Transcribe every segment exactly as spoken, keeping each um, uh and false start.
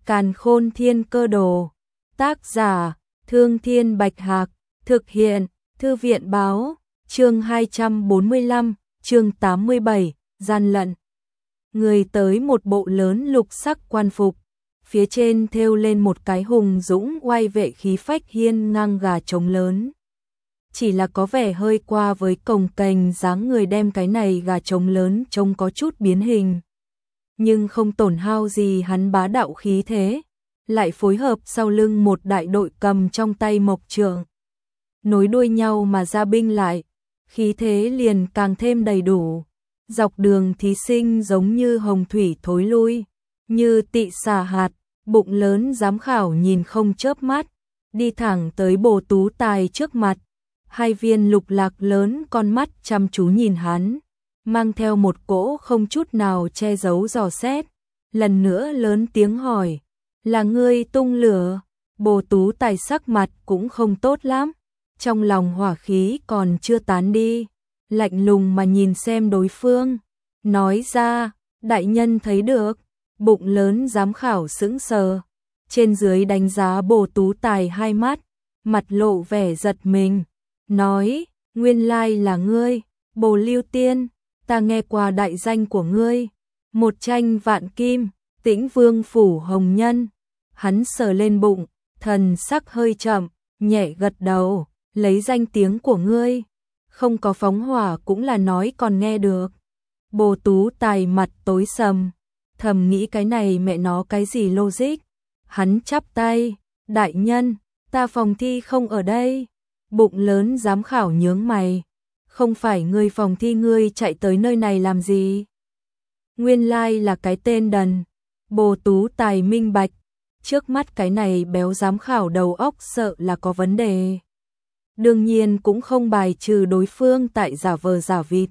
Càn Khôn Thiên Cơ Đồ. Tác giả: Thương Thiên Bạch Hạc. Thực hiện: Thư viện Báo. Chương hai trăm bốn mươi lăm, chương tám mươi bảy, gian lận. Người tới một bộ lớn lục sắc quan phục, phía trên thêu lên một cái hùng dũng oai vệ khí phách hiên ngang gà trống lớn. Chỉ là có vẻ hơi qua với cồng kềnh dáng người đem cái này gà trống lớn trông có chút biến hình. Nhưng không tổn hao gì hắn bá đạo khí thế, lại phối hợp sau lưng một đại đội cầm trong tay mộc trượng. Nối đuôi nhau mà ra binh lại, khí thế liền càng thêm đầy đủ. Dọc đường thí sinh giống như hồng thủy thối lui, như tị xà hạt, bụng lớn giám khảo nhìn không chớp mắt, đi thẳng tới Bồ Tú Tài trước mặt. Hai viên lục lạc lớn con mắt chăm chú nhìn hắn, mang theo một cỗ không chút nào che giấu dò xét. Lần nữa lớn tiếng hỏi, là ngươi tung lửa? Bồ Tú Tài sắc mặt cũng không tốt lắm, trong lòng hỏa khí còn chưa tán đi, lạnh lùng mà nhìn xem đối phương, nói ra, đại nhân thấy được. Bụng lớn giám khảo sững sờ, trên dưới đánh giá Bồ Tú Tài hai mắt, mặt lộ vẻ giật mình, nói, nguyên lai là ngươi, Bồ Lưu Tiên, ta nghe qua đại danh của ngươi, một tranh vạn kim, Tĩnh Vương phủ hồng nhân. Hắn sờ lên bụng, thần sắc hơi chậm, nhẹ gật đầu, lấy danh tiếng của ngươi, không có phóng hỏa cũng là nói còn nghe được. Bồ Tú Tài mặt tối sầm, thầm nghĩ cái này mẹ nó cái gì logic. Hắn chắp tay, đại nhân, ta phòng thi không ở đây. Bụng lớn giám khảo nhướng mày, không phải ngươi phòng thi, ngươi chạy tới nơi này làm gì? Nguyên lai là cái tên đần. Bồ Tú Tài minh bạch, trước mắt cái này béo giám khảo đầu óc sợ là có vấn đề. Đương nhiên cũng không bài trừ đối phương tại giả vờ giả vịt.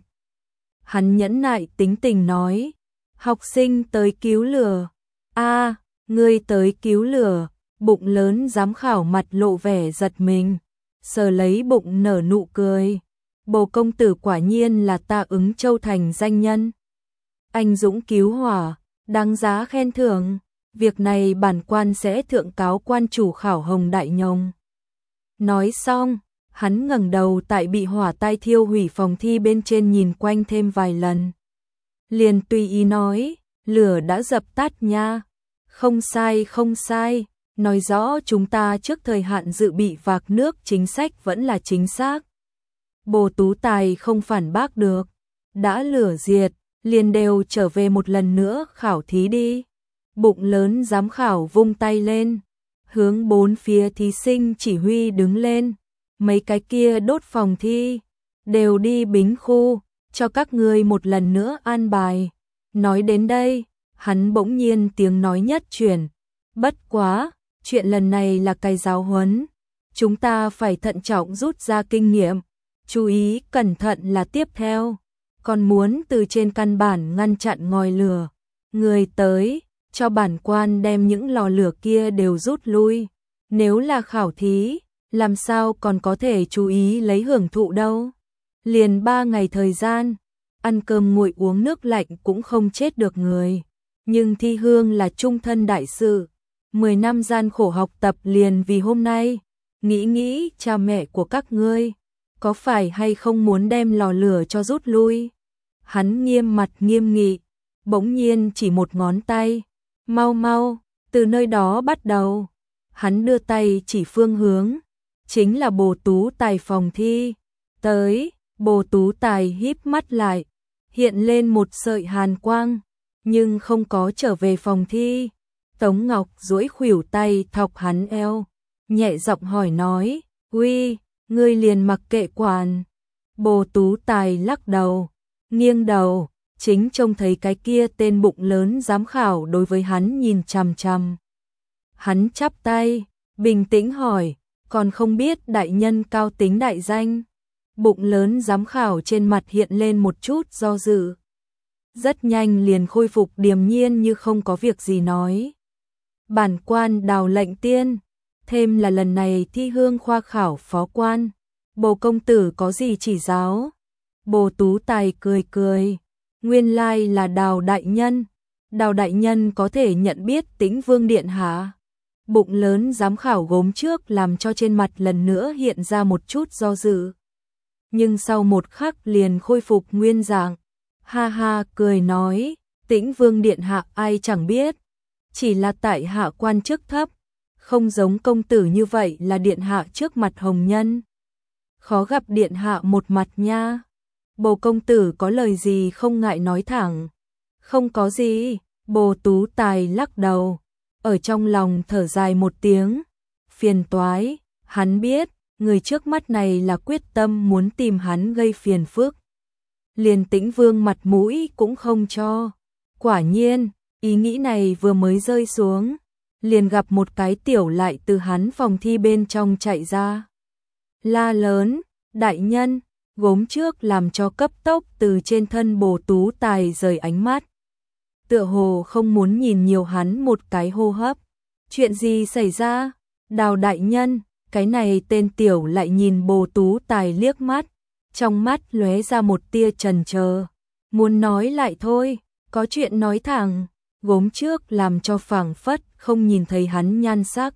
Hắn nhẫn nại tính tình nói, học sinh tới cứu lửa. A, ngươi tới cứu lửa. Bụng lớn giám khảo mặt lộ vẻ giật mình, sờ lấy bụng nở nụ cười. Bồ công tử quả nhiên là ta Ứng Châu thành danh nhân. Anh dũng cứu hỏa, đáng giá khen thưởng. Việc này bản quan sẽ thượng cáo quan chủ Khảo Hồng Đại Nhông. Nói xong, hắn ngẩng đầu tại bị hỏa tai thiêu hủy phòng thi bên trên nhìn quanh thêm vài lần. Liền tùy ý nói, lửa đã dập tắt nha. Không sai không sai, nói rõ chúng ta trước thời hạn dự bị vạc nước chính sách vẫn là chính xác. Bồ Tú Tài không phản bác được, đã lửa diệt, liền đều trở về một lần nữa khảo thí đi. Bụng lớn giám khảo vung tay lên, hướng bốn phía thí sinh chỉ huy đứng lên. Mấy cái kia đốt phòng thi, đều đi bính khu, cho các ngươi một lần nữa an bài. Nói đến đây, hắn bỗng nhiên tiếng nói nhất chuyển. Bất quá, chuyện lần này là cái giáo huấn. Chúng ta phải thận trọng rút ra kinh nghiệm. Chú ý cẩn thận là tiếp theo. Còn muốn từ trên căn bản ngăn chặn ngòi lửa. Người tới, cho bản quan đem những lò lửa kia đều rút lui. Nếu là khảo thí, làm sao còn có thể chú ý lấy hưởng thụ đâu. Liền ba ngày thời gian, ăn cơm nguội uống nước lạnh cũng không chết được người. Nhưng thi hương là trung thân đại sự. Mười năm gian khổ học tập liền vì hôm nay. Nghĩ nghĩ cha mẹ của các ngươi, có phải hay không muốn đem lò lửa cho rút lui? Hắn nghiêm mặt nghiêm nghị, bỗng nhiên chỉ một ngón tay. Mau mau, từ nơi đó bắt đầu. Hắn đưa tay chỉ phương hướng, chính là Bồ Tú Tài phòng thi. Tới, Bồ Tú Tài híp mắt lại, hiện lên một sợi hàn quang, nhưng không có trở về phòng thi. Tống Ngọc duỗi khuỷu tay thọc hắn eo, nhẹ giọng hỏi nói, uy, ngươi liền mặc kệ quản. Bồ Tú Tài lắc đầu, nghiêng đầu, chính trông thấy cái kia tên bụng lớn giám khảo đối với hắn nhìn chằm chằm. Hắn chắp tay, bình tĩnh hỏi, còn không biết đại nhân cao tính đại danh? Bụng lớn giám khảo trên mặt hiện lên một chút do dự. Rất nhanh liền khôi phục điềm nhiên như không có việc gì nói. Bản quan Đào Lệnh Tiên, thêm là lần này thi hương khoa khảo phó quan. Bồ công tử có gì chỉ giáo? Bồ Tú Tài cười cười, nguyên lai là Đào đại nhân. Đào đại nhân có thể nhận biết Tĩnh Vương điện hạ. Bụng lớn giám khảo gốm trước làm cho trên mặt lần nữa hiện ra một chút do dự. Nhưng sau một khắc liền khôi phục nguyên dạng. Ha ha cười nói, Tĩnh Vương điện hạ ai chẳng biết. Chỉ là tại hạ quan chức thấp, không giống công tử như vậy là điện hạ trước mặt hồng nhân. Khó gặp điện hạ một mặt nha. Bồ công tử có lời gì không ngại nói thẳng. Không có gì, Bồ Tú Tài lắc đầu, ở trong lòng thở dài một tiếng. Phiền toái, hắn biết, người trước mắt này là quyết tâm muốn tìm hắn gây phiền phức. Liền Tĩnh Vương mặt mũi cũng không cho. Quả nhiên, ý nghĩ này vừa mới rơi xuống, liền gặp một cái tiểu lại từ hắn phòng thi bên trong chạy ra. La lớn, đại nhân, gốm trước làm cho cấp tốc từ trên thân Bồ Tú Tài rời ánh mắt. Tựa hồ không muốn nhìn nhiều hắn một cái hô hấp. Chuyện gì xảy ra? Đào đại nhân, cái này tên tiểu lại nhìn Bồ Tú Tài liếc mắt, trong mắt lóe ra một tia chần chờ. Muốn nói lại thôi, có chuyện nói thẳng. Gốm trước làm cho phảng phất không nhìn thấy hắn nhan sắc.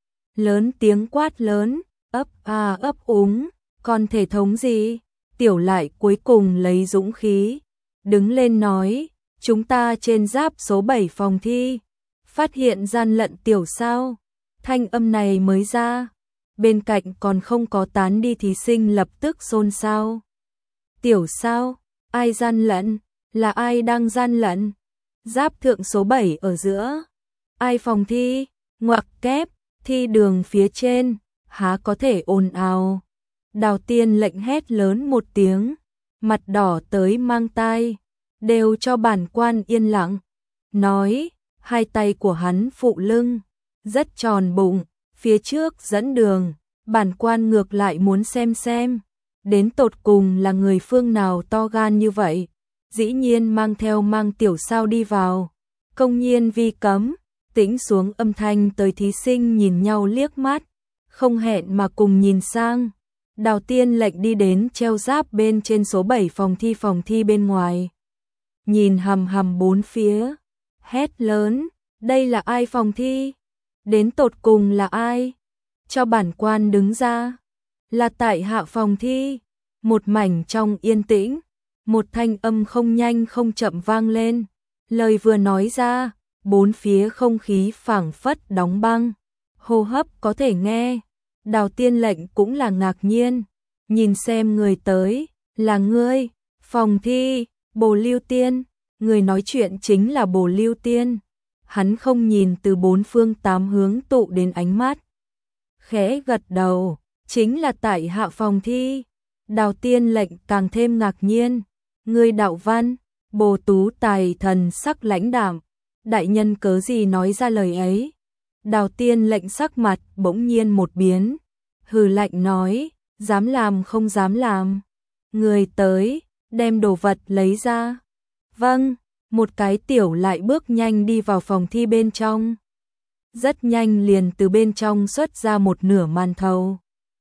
Lớn tiếng quát lớn, ấp a ấp úng, còn thể thống gì? Tiểu lại cuối cùng lấy dũng khí, đứng lên nói, chúng ta trên giáp số bảy phòng thi, phát hiện gian lận tiểu sao. Thanh âm này mới ra, bên cạnh còn không có tán đi thí sinh lập tức xôn xao. Tiểu sao? Ai gian lận? Là ai đang gian lận? Giáp thượng số bảy ở giữa. Ai phòng thi? Ngoặc kép, thi đường phía trên, há có thể ồn ào. Đào Tiên lệnh hét lớn một tiếng, mặt đỏ tới mang tai, đều cho bản quan yên lặng. Nói, hai tay của hắn phụ lưng, rất tròn bụng, phía trước dẫn đường, bản quan ngược lại muốn xem xem, đến tột cùng là người phương nào to gan như vậy, dĩ nhiên mang theo mang tiểu sao đi vào, công nhiên vi cấm. Tĩnh xuống âm thanh tới thí sinh nhìn nhau liếc mắt, không hẹn mà cùng nhìn sang. Đào Tiên lệnh đi đến treo giáp bên trên số bảy phòng thi phòng thi bên ngoài. Nhìn hầm hầm bốn phía, hét lớn, đây là ai phòng thi? Đến tột cùng là ai? Cho bản quan đứng ra. Là tại hạ phòng thi. Một mảnh trong yên tĩnh, một thanh âm không nhanh không chậm vang lên. Lời vừa nói ra, bốn phía không khí phảng phất đóng băng, hô hấp có thể nghe. Đào Tiên lệnh cũng là ngạc nhiên, nhìn xem người tới, là ngươi, phòng thi, Bồ Lưu Tiên, người nói chuyện chính là Bồ Lưu Tiên. Hắn không nhìn từ bốn phương tám hướng tụ đến ánh mắt, khẽ gật đầu, chính là tại hạ phòng thi. Đào Tiên lệnh càng thêm ngạc nhiên, ngươi đạo văn? Bồ Tú Tài thần sắc lãnh đạm, đại nhân cớ gì nói ra lời ấy? Đào Tiên lệnh sắc mặt bỗng nhiên một biến, hừ lạnh nói, dám làm không dám làm. Người tới, đem đồ vật lấy ra. Vâng, một cái tiểu lại bước nhanh đi vào phòng thi bên trong. Rất nhanh liền từ bên trong xuất ra một nửa màn thầu.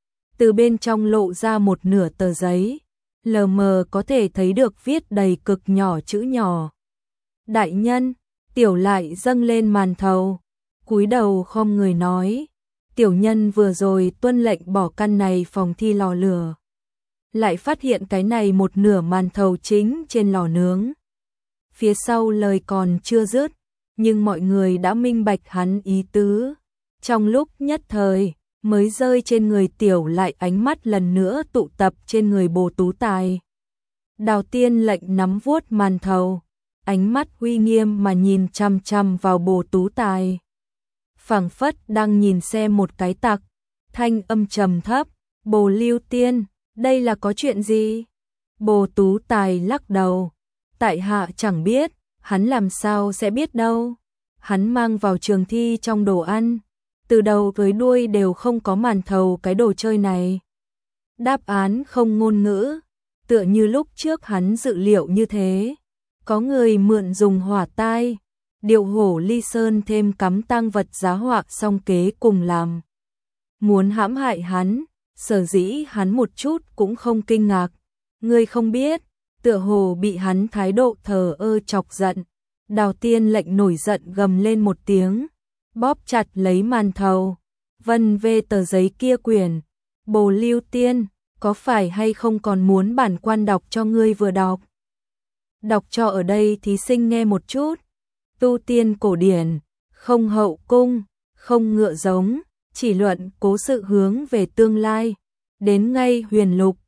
Từ bên trong lộ ra một nửa tờ giấy, lờ mờ có thể thấy được viết đầy cực nhỏ chữ nhỏ. Đại nhân, tiểu lại dâng lên màn thầu, cúi đầu khom người nói, tiểu nhân vừa rồi tuân lệnh bỏ căn này phòng thi lò lửa. Lại phát hiện cái này một nửa màn thầu chính trên lò nướng. Phía sau lời còn chưa dứt, nhưng mọi người đã minh bạch hắn ý tứ. Trong lúc nhất thời, mới rơi trên người tiểu lại ánh mắt lần nữa tụ tập trên người Bồ Tú Tài. Đào Tiên lệnh nắm vuốt màn thầu, ánh mắt uy nghiêm mà nhìn chăm chăm vào Bồ Tú Tài. Phảng phất đang nhìn xem một cái tặc, thanh âm trầm thấp, Bồ Lưu Tiên, đây là có chuyện gì? Bồ Tú Tài lắc đầu, tại hạ chẳng biết, hắn làm sao sẽ biết đâu. Hắn mang vào trường thi trong đồ ăn, từ đầu tới đuôi đều không có màn thầu cái đồ chơi này. Đáp án không ngôn ngữ, tựa như lúc trước hắn dự liệu như thế. Có người mượn dùng hỏa tai, điệu hổ ly sơn thêm cắm tang vật giá họa song kế cùng làm. Muốn hãm hại hắn, sở dĩ hắn một chút cũng không kinh ngạc. Người không biết, tựa hồ bị hắn thái độ thờ ơ chọc giận. Đào Tiên lệnh nổi giận gầm lên một tiếng, bóp chặt lấy màn thầu. Vân vê tờ giấy kia quyển. Bồ Lưu Tiên, có phải hay không còn muốn bản quan đọc cho ngươi vừa đọc? Đọc cho ở đây thí sinh nghe một chút. Tu tiên cổ điển, không hậu cung, không ngựa giống, chỉ luận cố sự hướng về tương lai. Đến ngay huyền lục,